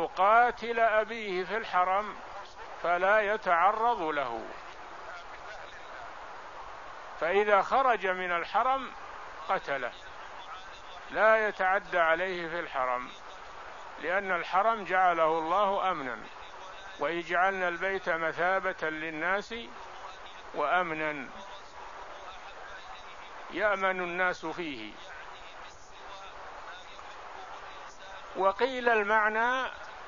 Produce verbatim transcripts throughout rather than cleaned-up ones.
قاتل أبيه في الحرم فلا يتعرض له، فإذا خرج من الحرم قتله، لا يتعدى عليه في الحرم، لأن الحرم جعله الله أمنا، ويجعلنا البيت مثابة للناس وأمنا يأمن الناس فيه. وقيل المعنى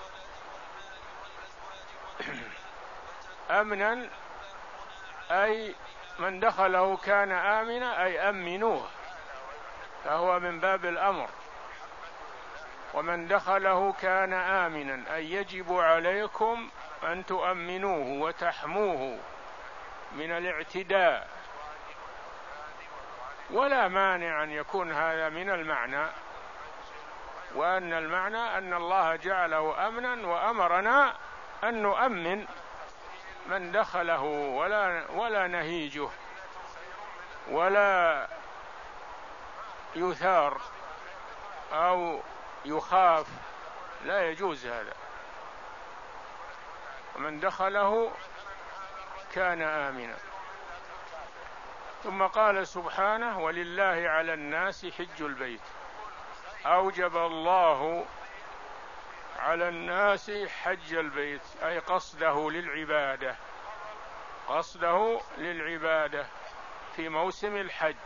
أمنا أي من دخله كان آمنا، أي أمنوه، فهو من باب الأمر. ومن دخله كان آمنا أي يجب عليكم أن تؤمنوه وتحموه من الاعتداء، ولا مانع أن يكون هذا من المعنى، وأن المعنى أن الله جعله أمنا وأمرنا أن نؤمن من دخله، ولا ولا نهيجه ولا يثار أو يخاف، لا يجوز هذا. ومن دخله كان آمنا. ثم قال سبحانه: ولله على الناس حج البيت. أوجب الله على الناس حج البيت، أي قصده للعبادة، قصده للعبادة في موسم الحج.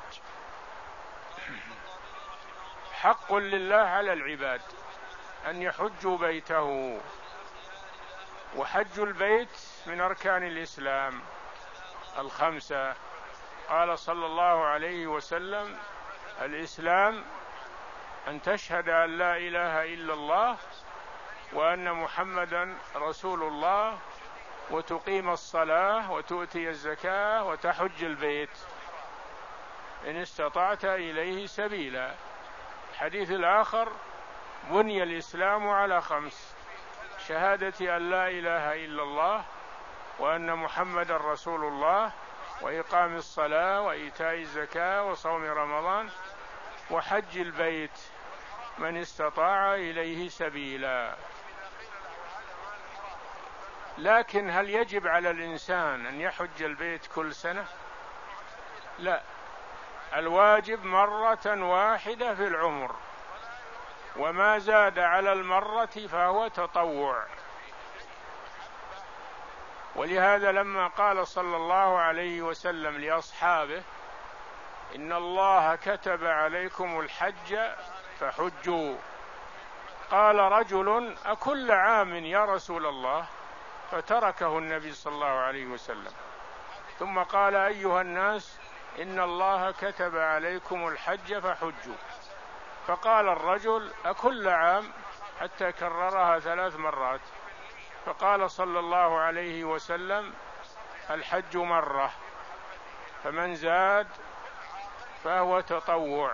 حق لله على العباد أن يحجوا بيته، وحج البيت من أركان الإسلام الخمسة. قال صلى الله عليه وسلم: الإسلام أن تشهد أن لا إله إلا الله وأن محمدا رسول الله، وتقيم الصلاة وتؤتي الزكاة وتحج البيت إن استطعت إليه سبيلا. الحديث الآخر: بني الإسلام على خمس: شهادة أن لا إله إلا الله وأن محمدا رسول الله، وإقام الصلاة وإيتاء الزكاة وصوم رمضان وحج البيت من استطاع إليه سبيلا. لكن هل يجب على الإنسان أن يحج البيت كل سنة؟ لا، الواجب مرة واحدة في العمر، وما زاد على المرة فهو تطوع. ولهذا لما قال صلى الله عليه وسلم لأصحابه: إن الله كتب عليكم الحج فحجوا، قال رجل: أكل عام يا رسول الله؟ فتركه النبي صلى الله عليه وسلم، ثم قال: أيها الناس، إن الله كتب عليكم الحج فحجوا. فقال الرجل: أكل عام؟ حتى كررها ثلاث مرات، فقال صلى الله عليه وسلم: الحج مرة، فمن زاد فهو تطوع.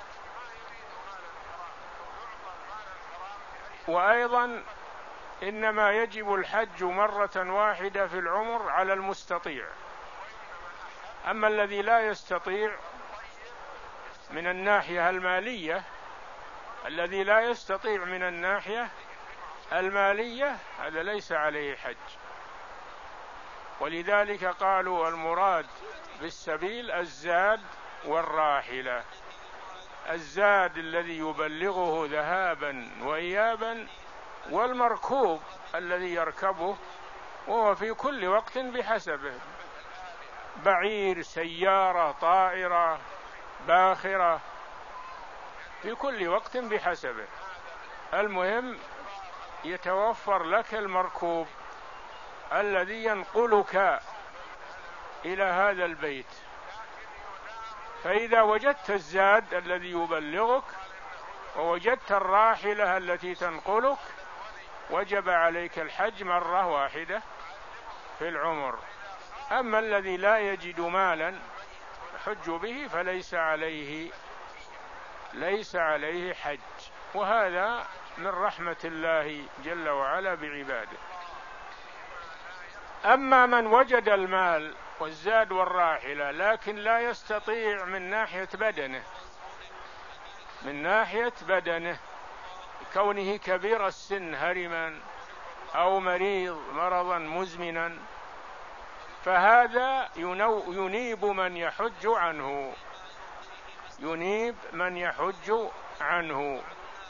وأيضا إنما يجب الحج مرة واحدة في العمر على المستطيع، أما الذي لا يستطيع من الناحية المالية، الذي لا يستطيع من الناحية المالية هذا ليس عليه حج. ولذلك قالوا المراد بالسبيل الزاد والراحلة. الزاد الذي يبلغه ذهابا وإيابا، والمركوب الذي يركبه وهو في كل وقت بحسبه، بعير، سيارة، طائرة، باخرة، في كل وقت بحسبه. المهم يتوفر لك المركوب الذي ينقلك إلى هذا البيت. فإذا وجدت الزاد الذي يبلغك ووجدت الراحلة التي تنقلك وجب عليك الحج مرة واحدة في العمر. أما الذي لا يجد مالا يحج به فليس عليه ليس عليه حج، وهذا من رحمة الله جل وعلا بعباده. أما من وجد المال والزاد والراحلة لكن لا يستطيع من ناحية بدنه من ناحية بدنه كونه كبير السن هرما أو مريض مرضا مزمنا، فهذا ينيب من يحج عنه، ينيب من يحج عنه.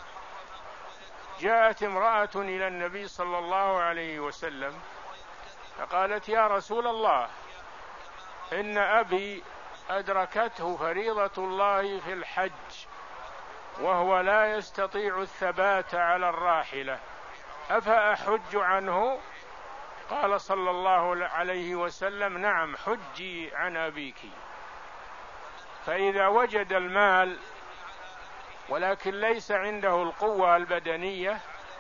جاءت امرأة إلى النبي صلى الله عليه وسلم فقالت: يا رسول الله، إن أبي أدركته فريضة الله في الحج وهو لا يستطيع الثبات على الراحلة، أفأحج عنه؟ قال صلى الله عليه وسلم: نعم، حجي عن أبيك. فإذا وجد المال ولكن ليس عنده القوة البدنية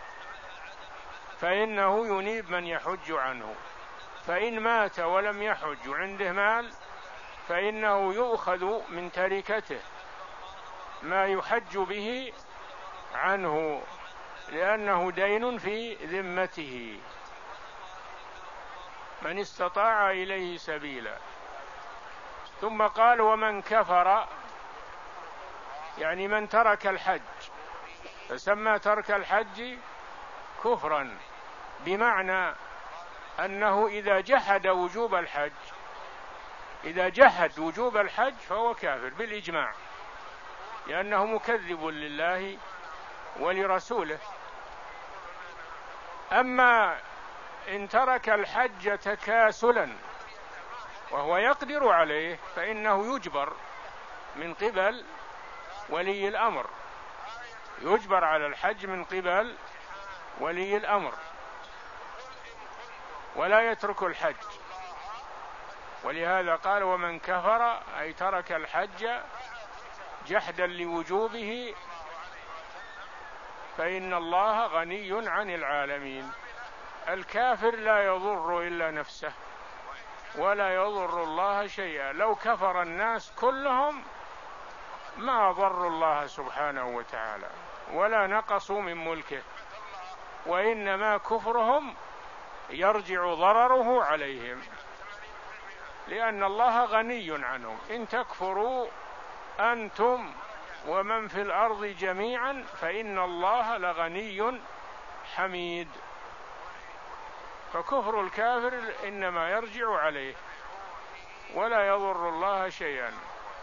فإنه ينيب من يحج عنه. فإن مات ولم يحج وعنده مال فإنه يؤخذ من تركته ما يحج به عنه، لأنه دين في ذمته. من استطاع إليه سبيلا. ثم قال: ومن كفر، يعني من ترك الحج، فسمى ترك الحج كفرا، بمعنى أنه إذا جحد وجوب الحج، إذا جحد وجوب الحج فهو كافر بالإجماع، لأنه مكذب لله ولرسوله. أما إن ترك الحج تكاسلا وهو يقدر عليه فإنه يجبر من قبل ولي الأمر، يجبر على الحج من قبل ولي الأمر ولا يترك الحج. ولهذا قال: ومن كفر، أي ترك الحج جحدا لوجوبه، فإن الله غني عن العالمين. الكافر لا يضر إلا نفسه ولا يضر الله شيئا. لو كفر الناس كلهم ما ضروا الله سبحانه وتعالى ولا نقصوا من ملكه، وإنما كفرهم يرجع ضرره عليهم، لأن الله غني عنهم. إن تكفروا أنتم ومن في الأرض جميعا فإن الله لغني حميد. فكفر الكافر إنما يرجع عليه ولا يضر الله شيئا.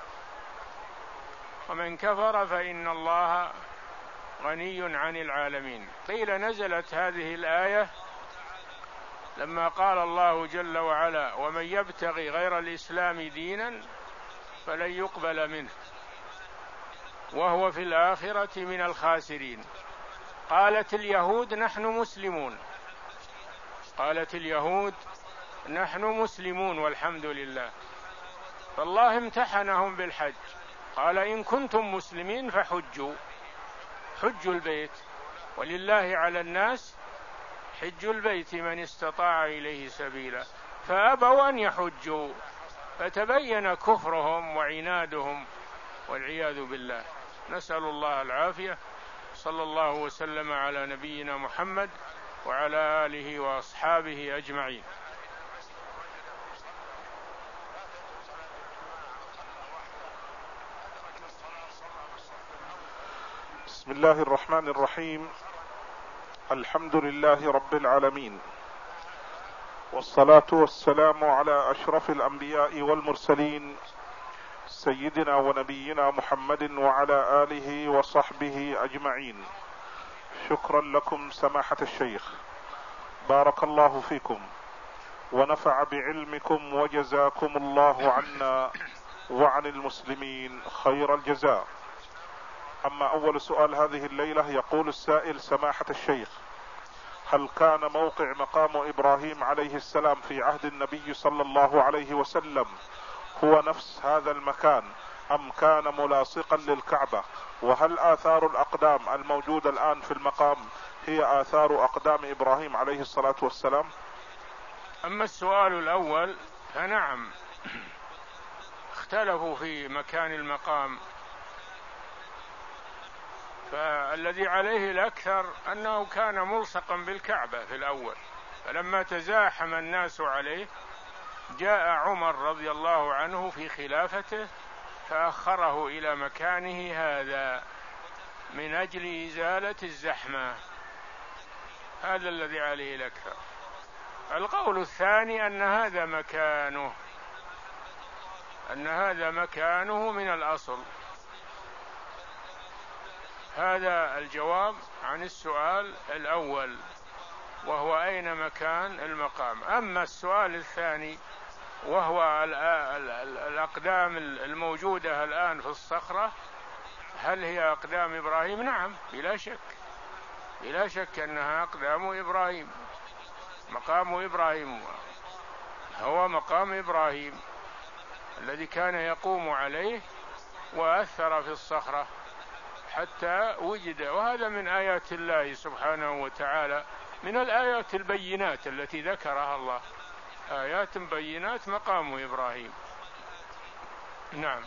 ومن كفر فإن الله غني عن العالمين. قيل نزلت هذه الآية لما قال الله جل وعلا: ومن يبتغي غير الإسلام دينا فلن يقبل منه وهو في الآخرة من الخاسرين. قالت اليهود: نحن مسلمون، قالت اليهود: نحن مسلمون والحمد لله. فالله امتحنهم بالحج، قال: إن كنتم مسلمين فحجوا، حجوا البيت، ولله على الناس حج البيت من استطاع إليه سبيلا. فأبوا أن يحجوا، فتبين كفرهم وعنادهم والعياذ بالله. نسأل الله العافية. صلى الله وسلم على نبينا محمد وعلى آله وأصحابه أجمعين. بسم الله الرحمن الرحيم. الحمد لله رب العالمين، والصلاة والسلام على أشرف الأنبياء والمرسلين سيدنا ونبينا محمد وعلى آله وصحبه أجمعين. شكرا لكم سماحة الشيخ، بارك الله فيكم ونفع بعلمكم وجزاكم الله عنا وعن المسلمين خير الجزاء. أما أول سؤال هذه الليلة، يقول السائل: سماحة الشيخ، هل كان موقع مقام إبراهيم عليه السلام في عهد النبي صلى الله عليه وسلم هو نفس هذا المكان أم كان ملاصقا للكعبة؟ وهل آثار الأقدام الموجودة الآن في المقام هي آثار أقدام إبراهيم عليه الصلاة والسلام؟ أما السؤال الأول فنعم، اختلفوا في مكان المقام، فالذي عليه الأكثر أنه كان ملصقا بالكعبة في الأول، فلما تزاحم الناس عليه جاء عمر رضي الله عنه في خلافته فأخره إلى مكانه هذا. من أجل إزالة الزحمة، هذا الذي عليه الأكثر. القول الثاني أن هذا مكانه، أن هذا مكانه من الأصل. هذا الجواب عن السؤال الأول، وهو أين مكان المقام. أما السؤال الثاني وهو الأقدام الموجودة الآن في الصخرة، هل هي أقدام إبراهيم؟ نعم، بلا شك، بلا شك أنها أقدام إبراهيم. مقام إبراهيم هو مقام إبراهيم الذي كان يقوم عليه وأثر في الصخرة حتى وجد. وهذا من آيات الله سبحانه وتعالى، من الآيات البينات التي ذكرها الله، آيات بينات مقام إبراهيم. نعم.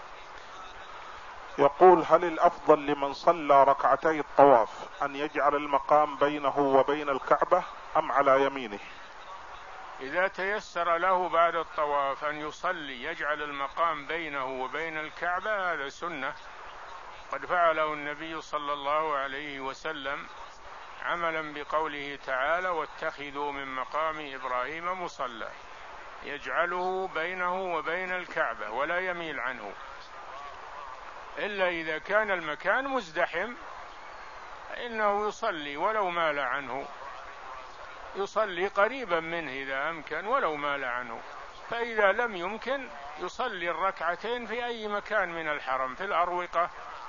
يقول: هل الأفضل لمن صلى ركعتي الطواف أن يجعل المقام بينه وبين الكعبة أم على يمينه؟ إذا تيسر له بعد الطواف أن يصلي يجعل المقام بينه وبين الكعبة، هذا سنة قد فعله النبي صلى الله عليه وسلم، عملا بقوله تعالى: واتخذوا من مقام إبراهيم مصلى، يجعله بينه وبين الكعبة ولا يميل عنه، إلا إذا كان المكان مزدحم إنه يصلي ولو مال عنه، يصلي قريبا منه إذا أمكن ولو مال عنه. فإذا لم يمكن يصلي الركعتين في أي مكان من الحرم، في الأروقة،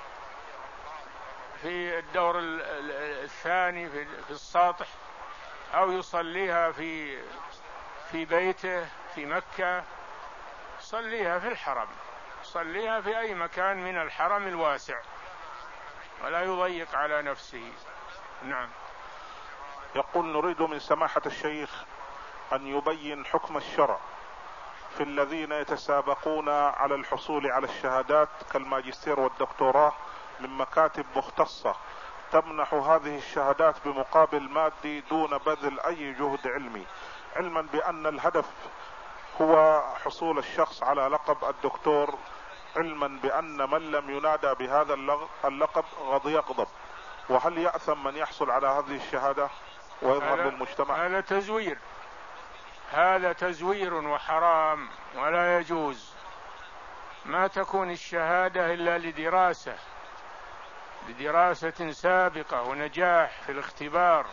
في الدور الثاني في السطح، أو يصليها في في بيته في مكة، يصليها في الحرم، يصليها في أي مكان من الحرم الواسع ولا يضيق على نفسه. نعم. يقول: نريد من سماحة الشيخ أن يبين حكم الشرع في الذين يتسابقون على الحصول على الشهادات كالماجستير والدكتوراه من مكاتب مختصة تمنح هذه الشهادات بمقابل مادي دون بذل أي جهد علمي، علما بأن الهدف هو حصول الشخص على لقب الدكتور، علما بأن من لم ينادى بهذا اللقب قد يغضب. وهل يأثم من يحصل على هذه الشهادة ويظهر للمجتمع؟ هذا تزوير، هذا تزوير وحرام ولا يجوز. ما تكون الشهادة إلا لدراسة، لدراسة سابقة ونجاح في الاختبار.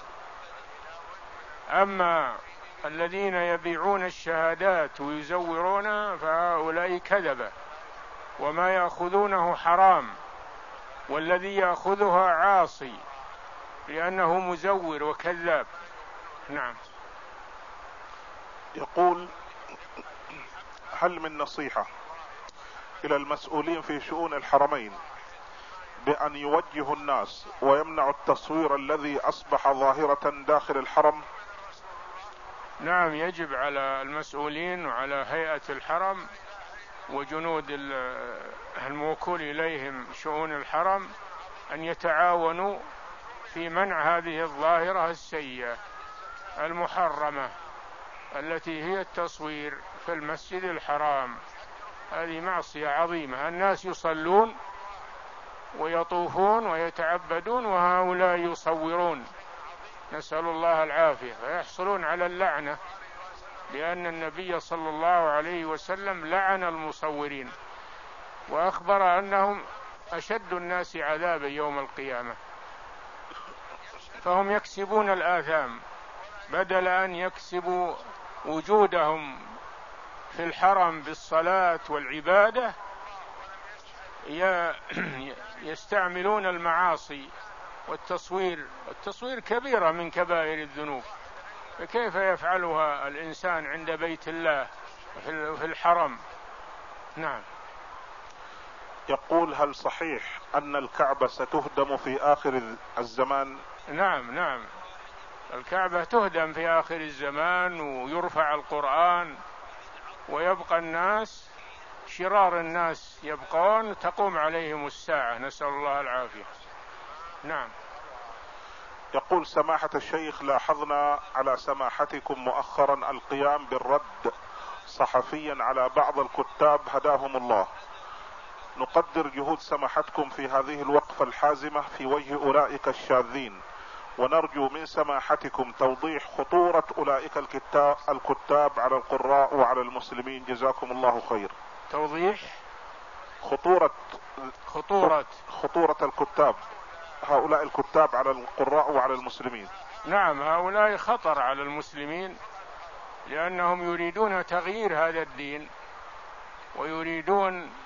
أما الذين يبيعون الشهادات ويزورونها فهؤلاء كذبة، وما يأخذونه حرام، والذي يأخذها عاصي لأنه مزور وكذاب. نعم. يقول: هل من نصيحة إلى المسؤولين في شؤون الحرمين بأن يوجهوا الناس ويمنعوا التصوير الذي أصبح ظاهرة داخل الحرم؟ نعم، يجب على المسؤولين وعلى هيئة الحرم وجنود الموكول إليهم شؤون الحرم أن يتعاونوا في منع هذه الظاهرة السيئة المحرمة التي هي التصوير في المسجد الحرام. هذه معصية عظيمة، الناس يصلون ويطوفون ويتعبدون وهؤلاء يصورون، نسأل الله العافية، فيحصلون على اللعنة، لأن النبي صلى الله عليه وسلم لعن المصورين وأخبر أنهم أشد الناس عذابا يوم القيامة. فهم يكسبون الآثام بدل أن يكسبوا وجودهم في الحرم بالصلاة والعبادة، يستعملون المعاصي والتصوير. التصوير كبيرة من كبائر الذنوب، فكيف يفعلها الإنسان عند بيت الله في الحرم؟ نعم. يقول: هل صحيح أن الكعبة ستهدم في آخر الزمان؟ نعم نعم، الكعبة تهدم في آخر الزمان ويرفع القرآن ويبقى الناس، شرار الناس يبقون، تقوم عليهم الساعة، نسأل الله العافية. نعم. يقول: سماحة الشيخ، لاحظنا على سماحتكم مؤخرا القيام بالرد صحفيا على بعض الكتاب هداهم الله، نقدر جهود سماحتكم في هذه الوقفة الحازمة في وجه أولئك الشاذين، ونرجو من سماحتكم توضيح خطورة أولئك الكتاب, الكتاب على القراء وعلى المسلمين، جزاكم الله خير. توضيح خطورة خطورة خطورة الكتاب، هؤلاء الكتاب على القراء وعلى المسلمين. نعم، هؤلاء خطر على المسلمين، لأنهم يريدون تغيير هذا الدين، ويريدون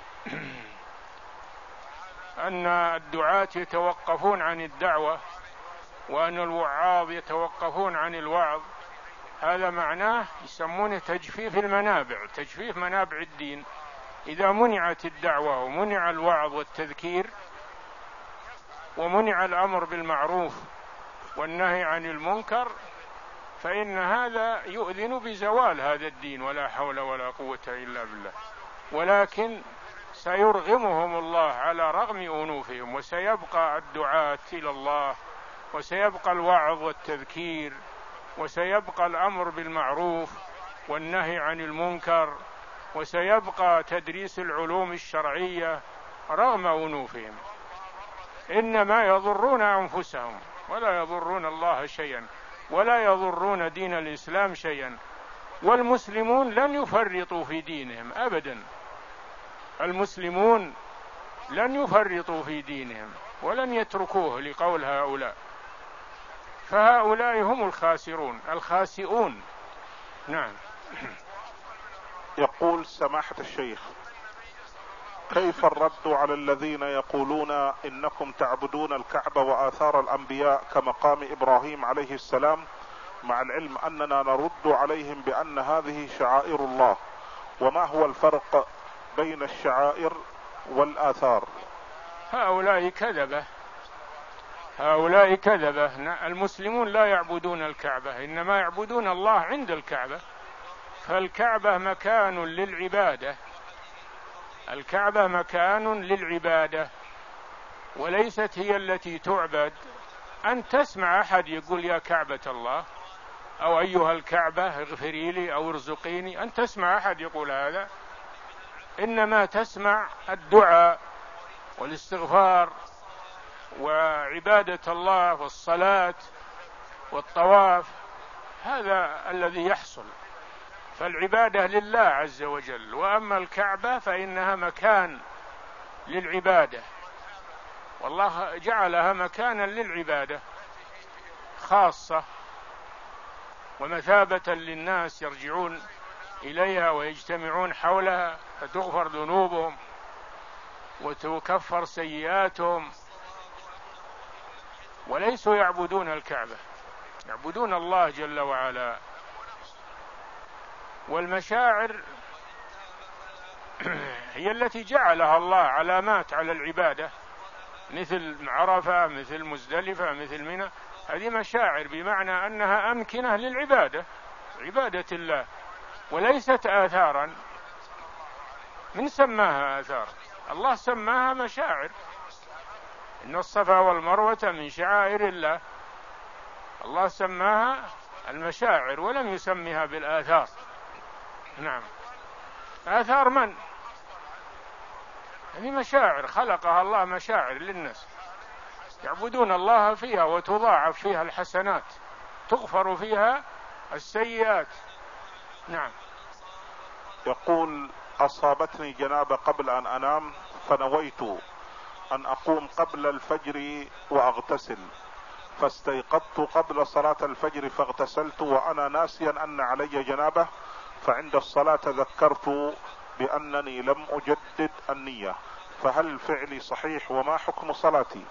أن الدعاة يتوقفون عن الدعوة، وأن الوعاظ يتوقفون عن الوعظ. هذا معناه يسمونه تجفيف المنابع، تجفيف منابع الدين. إذا منعت الدعوة ومنع الوعظ والتذكير ومنع الأمر بالمعروف والنهي عن المنكر، فإن هذا يؤذن بزوال هذا الدين، ولا حول ولا قوة إلا بالله. ولكن سيرغمهم الله على رغم أنوفهم، وسيبقى الدعاة إلى الله، وسيبقى الوعظ والتذكير، وسيبقى الأمر بالمعروف والنهي عن المنكر، وسيبقى تدريس العلوم الشرعية رغم أنوفهم. إنما يضرون أنفسهم ولا يضرون الله شيئا، ولا يضرون دين الإسلام شيئا. والمسلمون لن يفرطوا في دينهم أبدا، المسلمون لن يفرطوا في دينهم ولن يتركوه لقول هؤلاء، فهؤلاء هم الخاسرون الخاسئون. نعم. يقول سماحة الشيخ: كيف الرد على الذين يقولون إنكم تعبدون الكعبة وآثار الأنبياء كمقام إبراهيم عليه السلام، مع العلم أننا نرد عليهم بأن هذه شعائر الله، وما هو الفرق بين الشعائر والآثار؟ هؤلاء كذبة، هؤلاء كذبة. المسلمون لا يعبدون الكعبة، إنما يعبدون الله عند الكعبة، فالكعبة مكان للعبادة، الكعبة مكان للعبادة وليست هي التي تعبد. أن تسمع أحد يقول يا كعبة الله، أو أيها الكعبة اغفري لي أو ارزقيني، أن تسمع أحد يقول هذا، إنما تسمع الدعاء والاستغفار وعبادة الله والصلاة والطواف، هذا الذي يحصل. فالعبادة لله عز وجل، وأما الكعبة فإنها مكان للعبادة، والله جعلها مكانا للعبادة خاصة ومثابة للناس يرجعون إليها ويجتمعون حولها، فتغفر ذنوبهم وتكفر سيئاتهم. وليسوا يعبدون الكعبة، يعبدون الله جل وعلا. والمشاعر هي التي جعلها الله علامات على العبادة، مثل عرفة، مثل مزدلفة، مثل منى، هذه مشاعر بمعنى أنها أمكنة للعبادة، عبادة الله، وليست آثارا. من سماها آثار؟ الله سماها مشاعر. إن الصفا والمروة من شعائر الله، الله سماها المشاعر ولم يسميها بالآثار. نعم. آثار من؟ هذه مشاعر خلقها الله، مشاعر للناس يعبدون الله فيها، وتضاعف فيها الحسنات، تغفر فيها السيئات. نعم. يقول: أصابتني جنابة قبل أن أنام، فنويت أن أقوم قبل الفجر وأغتسل، فاستيقظت قبل صلاة الفجر فاغتسلت وأنا ناسيا أن علي جنابة، فعند الصلاة تذكرت بأنني لم أجدد النية، فهل فعلي صحيح وما حكم صلاتي؟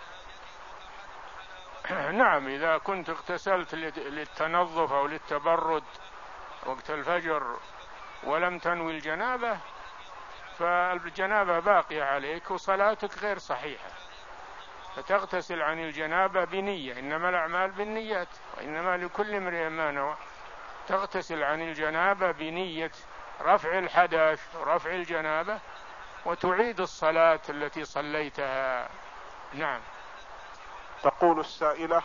نعم، إذا كنت اغتسلت للتنظف أو للتبرد وقت الفجر ولم تنوي الجنابة، فالجنابة باقية عليك وصلاتك غير صحيحة، فتغتسل عن الجنابة بنية، إنما الأعمال بالنيات وإنما لكل امرئ ما نوى. تغتسل عن الجنابة بنية رفع الحدث ورفع الجنابة، وتعيد الصلاة التي صليتها. نعم. تقول السائلة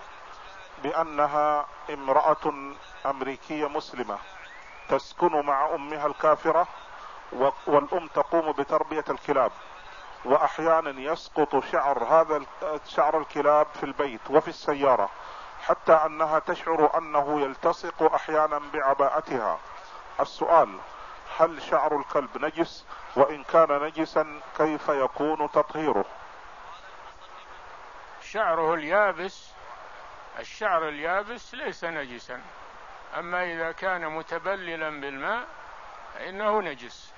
بأنها امرأة أمريكية مسلمة تسكن مع أمها الكافرة، والأم تقوم بتربية الكلاب، وأحيانا يسقط شعر هذا شعر الكلاب في البيت وفي السيارة، حتى أنها تشعر أنه يلتصق أحيانا بعباءتها. السؤال: هل شعر الكلب نجس؟ وإن كان نجسا كيف يكون تطهيره؟ شعره اليابس، الشعر اليابس ليس نجسا، أما إذا كان متبللا بالماء فإنه نجس.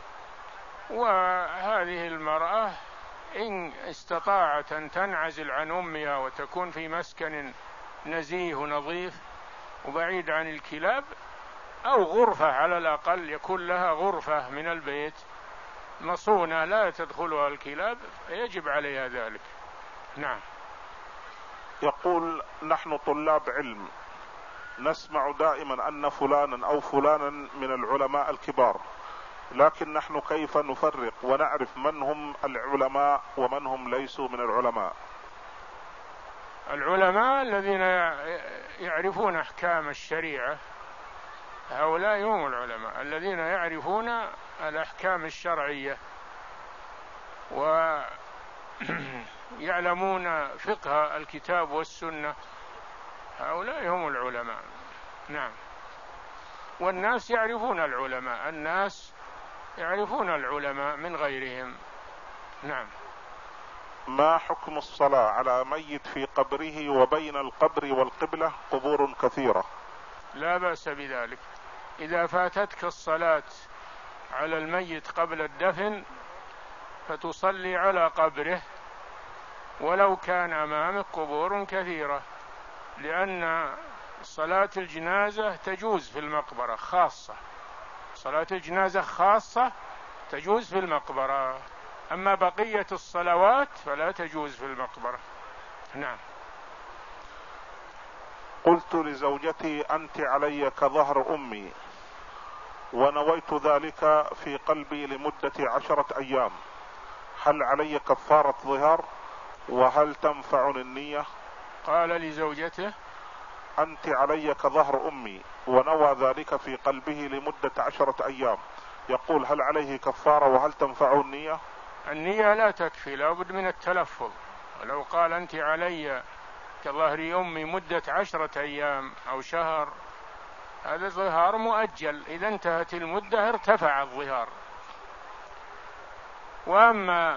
وهذه المرأة إن استطاعت أن تنعزل عن أمها وتكون في مسكن نزيه ونظيف وبعيد عن الكلاب، أو غرفة على الأقل يكون لها غرفة من البيت مصونة لا تدخلها الكلاب، يجب عليها ذلك. نعم. يقول: نحن طلاب علم نسمع دائما أن فلانا أو فلانا من العلماء الكبار، لكن نحن كيف نفرق ونعرف من هم العلماء ومن هم ليسوا من العلماء؟ العلماء الذين يعرفون أحكام الشريعة، هؤلاء هم العلماء الذين يعرفون الأحكام الشرعية ويعلمون فقه الكتاب والسنة، هؤلاء هم العلماء. نعم. والناس يعرفون العلماء، الناس يعرفون العلماء من غيرهم. نعم. ما حكم الصلاة على ميت في قبره وبين القبر والقبلة قبور كثيرة؟ لا بأس بذلك، إذا فاتتك الصلاة على الميت قبل الدفن فتصلي على قبره ولو كان أمامك قبور كثيرة، لأن صلاة الجنازة تجوز في المقبرة خاصة، صلاة الجنازة خاصة تجوز في المقبرة، أما بقية الصلوات فلا تجوز في المقبرة. نعم. قلت لزوجتي: أنت علي كظهر أمي، ونويت ذلك في قلبي لمدة عشرة أيام، هل علي كفارة ظهار؟ وهل تنفعني النية؟ قال لزوجته: أنت علي كظهر أمي، ونوى ذلك في قلبه لمدة عشرة أيام، يقول: هل عليه كفارة وهل تنفعه النية؟ النية لا تكفي، لا بد من التلفظ. ولو قال أنت علي كظهر أمي مدة عشرة أيام أو شهر، هذا ظهار مؤجل، إذا انتهت المدة ارتفع الظهار. وأما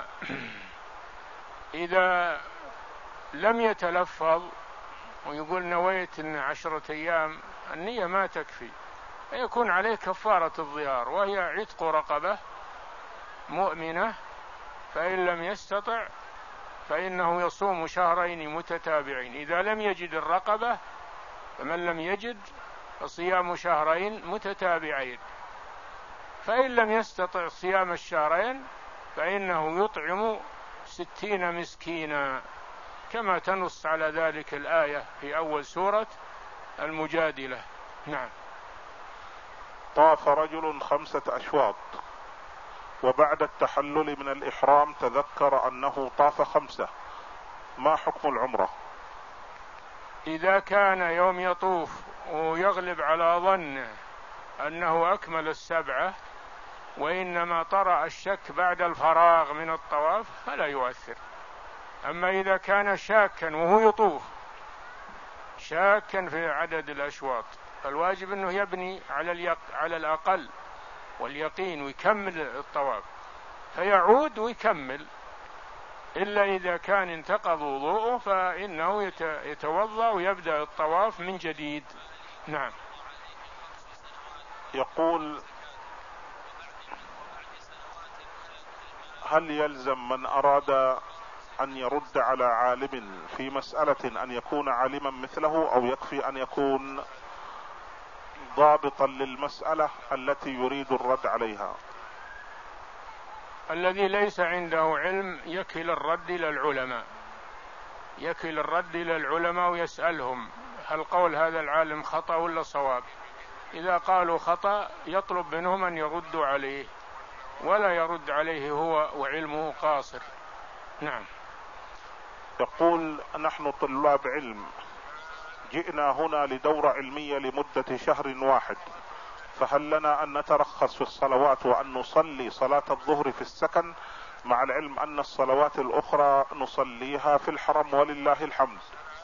إذا لم يتلفظ ويقول نويت إن عشرة أيام، النية ما تكفي، يكون عليه كفارة الظهار، وهي عتق رقبة مؤمنة، فإن لم يستطع فإنه يصوم شهرين متتابعين. إذا لم يجد الرقبة، فمن لم يجد فصيام شهرين متتابعين، فإن لم يستطع صيام الشهرين فإنه يطعم ستين مسكينا، كما تنص على ذلك الآية في أول سورة المجادلة. نعم. طاف رجل خمسة أشواط، وبعد التحلل من الإحرام تذكر أنه طاف خمسة، ما حكم العمرة؟ إذا كان يوم يطوف ويغلب على ظنه أنه أكمل السبعة وإنما طرأ الشك بعد الفراغ من الطواف فلا يؤثر. أما إذا كان شاكا وهو يطوف، شاكا في عدد الأشواط، فالواجب أنه يبني على, اليق... على الأقل واليقين ويكمل الطواف، فيعود ويكمل، إلا إذا كان انتقض وضوءه فإنه يت... يتوضأ ويبدأ الطواف من جديد. نعم. يقول: هل يلزم من أراد أن يرد على عالم في مسألة أن يكون عالما مثله، أو يكفي أن يكون ضابطا للمسألة التي يريد الرد عليها؟ الذي ليس عنده علم يكل الرد إلى العلماء، يكل الرد إلى العلماء ويسألهم هل قول هذا العالم خطأ ولا صواب. إذا قالوا خطأ يطلب منهم أن يردوا عليه، ولا يرد عليه هو وعلمه قاصر. نعم. يقول: نحن طلاب علم جئنا هنا لدورة علمية لمدة شهر واحد، فهل لنا أن نترخص في الصلوات وأن نصلي صلاة الظهر في السكن، مع العلم أن الصلوات الأخرى نصليها في الحرم ولله الحمد؟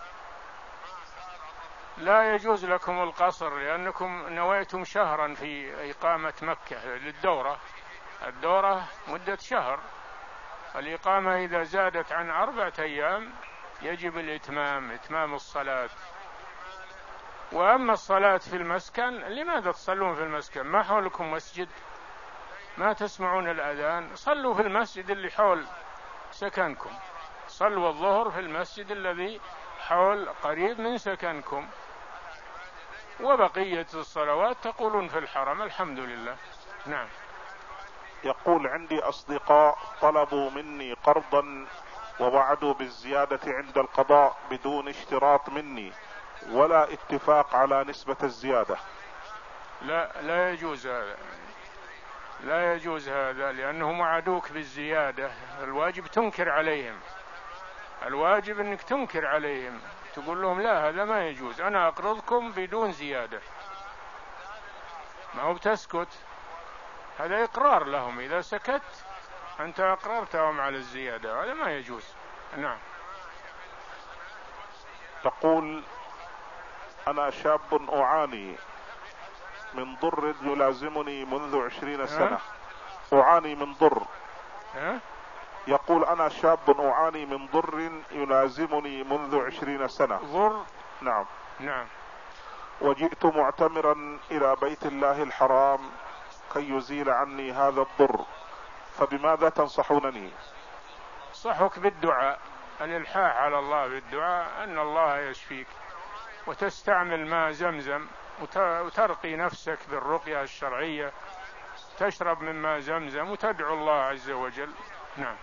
لا يجوز لكم القصر، لأنكم نويتم شهرا في إقامة مكة للدورة، الدورة مدة شهر، الإقامة إذا زادت عن أربعة أيام يجب الإتمام، إتمام الصلاة. وأما الصلاة في المسكن، لماذا تصلون في المسكن؟ ما حولكم مسجد؟ ما تسمعون الأذان؟ صلوا في المسجد اللي حول سكنكم، صلوا الظهر في المسجد الذي حول قريب من سكنكم، وبقية الصلوات تقولون في الحرم. الحمد لله. نعم. يقول: عندي أصدقاء طلبوا مني قرضا ووعدوا بالزيادة عند القضاء بدون اشتراط مني ولا اتفاق على نسبة الزيادة. لا لا يجوز هذا، لا يجوز هذا، لأنهم وعدوك بالزيادة. الواجب تنكر عليهم، الواجب أنك تنكر عليهم، تقول لهم لا هذا ما يجوز، أنا أقرضكم بدون زيادة. ما هو بتسكت، هذا إقرار لهم، إذا سكت أنت أقررتهم على الزيادة، هذا ما يجوز. نعم. تقول: أنا شاب أعاني من ضر يلازمني منذ عشرين سنة. أعاني من ضر. أه؟ يقول: أنا شاب أعاني من ضر يلازمني منذ عشرين سنة. ضر؟ نعم. نعم. وجئت معتمرا إلى بيت الله الحرام كي يزيل عني هذا الضر، فبماذا تنصحونني؟ صحك بالدعاء، الإلحاح على الله بالدعاء أن الله يشفيك، وتستعمل ماء زمزم وترقي نفسك بالرقية الشرعية، تشرب من ماء زمزم وتدعو الله عز وجل. نعم.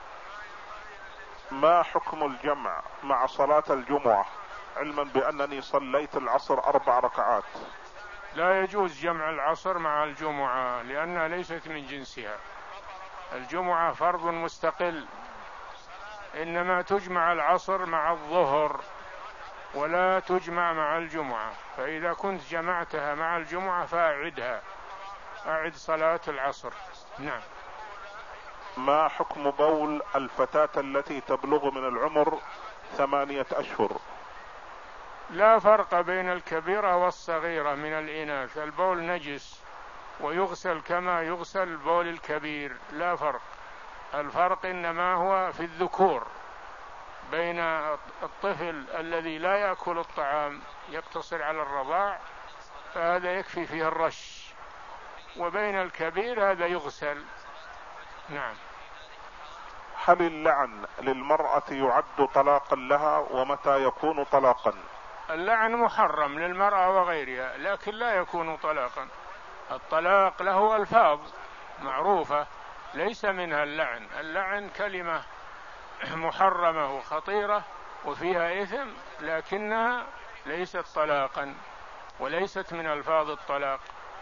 ما حكم الجمع مع صلاة الجمعة، علما بأنني صليت العصر أربع ركعات؟ لا يجوز جمع العصر مع الجمعة، لأنها ليست من جنسها. الجمعة فرض مستقل، إنما تجمع العصر مع الظهر ولا تجمع مع الجمعة، فإذا كنت جمعتها مع الجمعة فأعدها، أعد صلاة العصر. نعم. ما حكم بول الفتاة التي تبلغ من العمر ثمانية أشهر؟ لا فرق بين الكبيرة والصغيرة من الإناث، البول نجس ويغسل كما يغسل البول الكبير، لا فرق. الفرق إنما هو في الذكور، بين الطفل الذي لا يأكل الطعام يقتصر على الرضاع فهذا يكفي فيه الرش، وبين الكبير هذا يغسل. نعم. هل اللعن للمرأة يعد طلاقا لها، ومتى يكون طلاقا؟ اللعن محرم للمرأة وغيرها، لكن لا يكون طلاقا. الطلاق له ألفاظ معروفة ليس منها اللعن، اللعن كلمة محرمة وخطيرة وفيها إثم، لكنها ليست طلاقا وليست من ألفاظ الطلاق.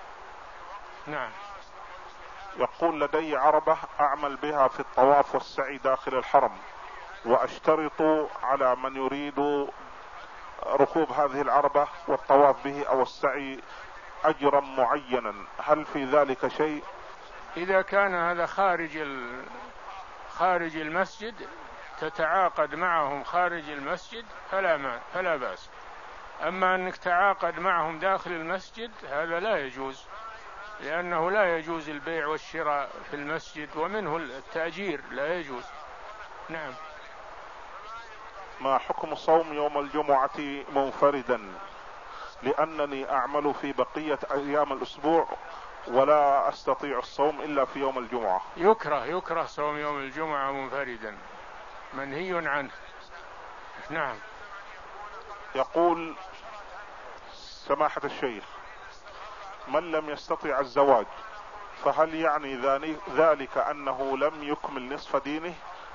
نعم. يقول: لدي عربة أعمل بها في الطواف والسعي داخل الحرم، وأشترط على من يريد ركوب هذه العربة والطواف به أو السعي أجرا معينا، هل في ذلك شيء؟ إذا كان هذا خارج خارج المسجد تتعاقد معهم خارج المسجد فلا ما فلا بأس. أما أنك تعاقد معهم داخل المسجد هذا لا يجوز، لأنه لا يجوز البيع والشراء في المسجد، ومنه التأجير لا يجوز. نعم. ما حكم صوم يوم الجمعة منفردا، لأنني أعمل في بقية أيام الأسبوع ولا أستطيع الصوم إلا في يوم الجمعة؟ يكره يكره صوم يوم الجمعة منفردا، منهي عنه. نعم. يقول: سماحة الشيخ، من لم يستطع الزواج فهل يعني ذلك أنه لم يكمل نصف دينه؟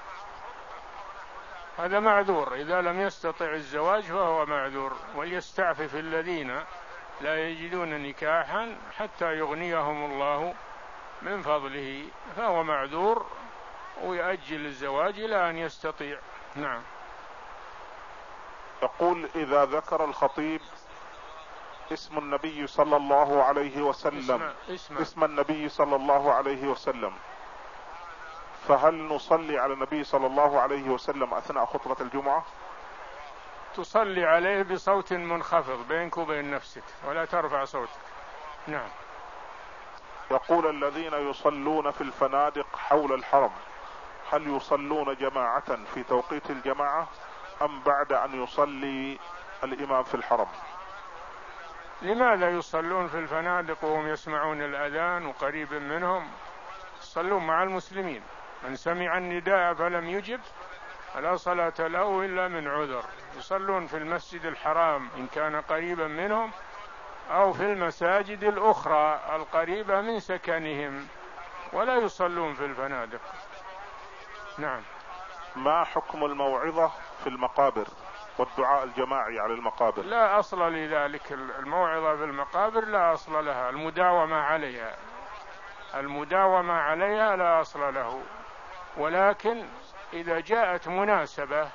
هذا معذور، إذا لم يستطع الزواج فهو معذور، وليستعفف الذين لا يجدون نكاحا حتى يغنيهم الله من فضله، فهو معذور ويأجل الزواج إلى أن يستطيع. نعم. يقول: إذا ذكر الخطيب اسم النبي صلى الله عليه وسلم اسم, اسم, اسم النبي صلى الله عليه وسلم، فهل نصلي على النبي صلى الله عليه وسلم أثناء خطبة الجمعة؟ تصلي عليه بصوت منخفض بينك وبين نفسك ولا ترفع صوتك. نعم. يقول الذين يصلون في الفنادق حول الحرم هل يصلون جماعة في توقيت الجماعة أم بعد أن يصلي الإمام في الحرم؟ لماذا يصلون في الفنادق وهم يسمعون الأذان وقريب منهم؟ يصلون مع المسلمين. من سمع النداء فلم يجب فلا صلاة له إلا من عذر. يصلون في المسجد الحرام إن كان قريبا منهم أو في المساجد الأخرى القريبة من سكنهم، ولا يصلون في الفنادق. نعم. ما حكم الموعظة في المقابر والدعاء الجماعي على المقابر؟ لا أصل لذلك. الموعظة في المقابر لا أصل لها. المداومة عليها المداومة عليها لا أصل له، ولكن إذا جاءت مناسبة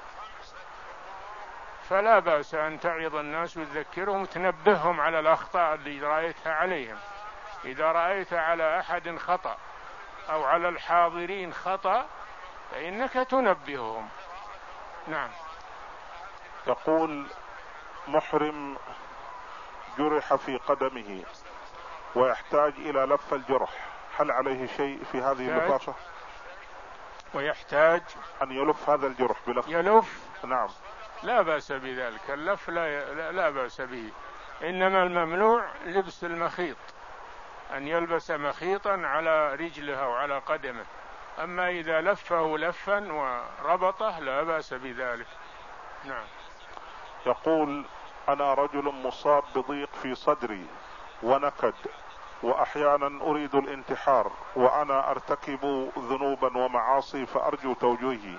فلا بأس أن تعظ الناس وتذكرهم وتنبههم على الأخطاء اللي رأيتها عليهم. إذا رأيت على أحد خطأ أو على الحاضرين خطأ فإنك تنبههم. نعم. يقول محرم جرح في قدمه ويحتاج إلى لف الجرح، هل عليه شيء في هذه اللفافة؟ ويحتاج أن يلف هذا الجرح بلف. يلف؟ نعم. لا بأس بذلك. اللف لا, لا, لا بأس به. إنما الممنوع لبس المخيط، أن يلبس مخيطا على رجله أو على قدمه. أما إذا لفه لفا وربطه لا بأس بذلك. نعم. يقول أنا رجل مصاب بضيق في صدري ونكد، وأحيانا أريد الانتحار وأنا أرتكب ذنوبا ومعاصي، فأرجو توجيهي.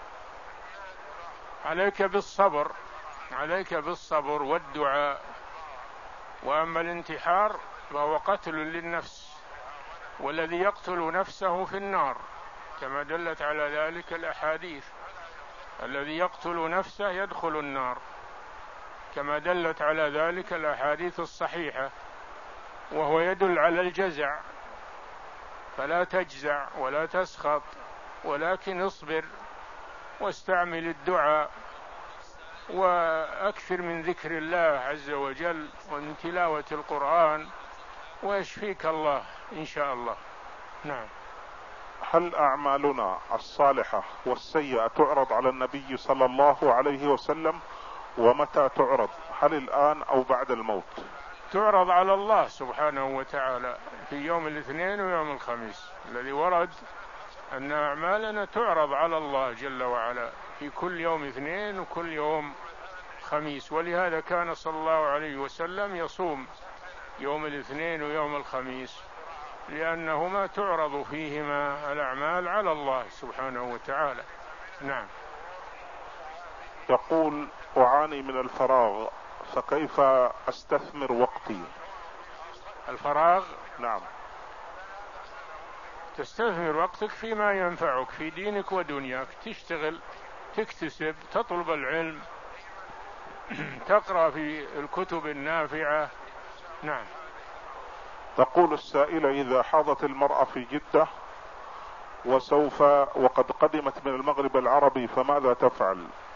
عليك بالصبر، عليك بالصبر والدعاء. وأما الانتحار فهو قتل للنفس، والذي يقتل نفسه في النار كما دلت على ذلك الأحاديث. الذي يقتل نفسه يدخل النار كما دلت على ذلك الأحاديث الصحيحة، وهو يدل على الجزع. فلا تجزع ولا تسخط، ولكن اصبر واستعمل الدعاء وأكثر من ذكر الله عز وجل ومن تلاوة القرآن ويشفيك الله إن شاء الله. نعم. هل أعمالنا الصالحة والسيئة تعرض على النبي صلى الله عليه وسلم؟ ومتى تعرض؟ هل الآن أو بعد الموت؟ تعرض على الله سبحانه وتعالى في يوم الاثنين ويوم الخميس. الذي ورد أن أعمالنا تعرض على الله جل وعلا في كل يوم اثنين وكل يوم خميس. ولهذا كان صلى الله عليه وسلم يصوم يوم الاثنين ويوم الخميس، لأنهما تعرض فيهما الأعمال على الله سبحانه وتعالى. نعم. يقول أعاني من الفراغ فكيف أستثمر وقتي؟ الفراغ؟ نعم. تستثمر وقتك فيما ينفعك في دينك ودنياك. تشتغل، تكتسب، تطلب العلم، تقرأ في الكتب النافعة. نعم. تقول السائلة إذا حاضت المرأة في جدة وسوف وقد قدمت من المغرب العربي فماذا تفعل؟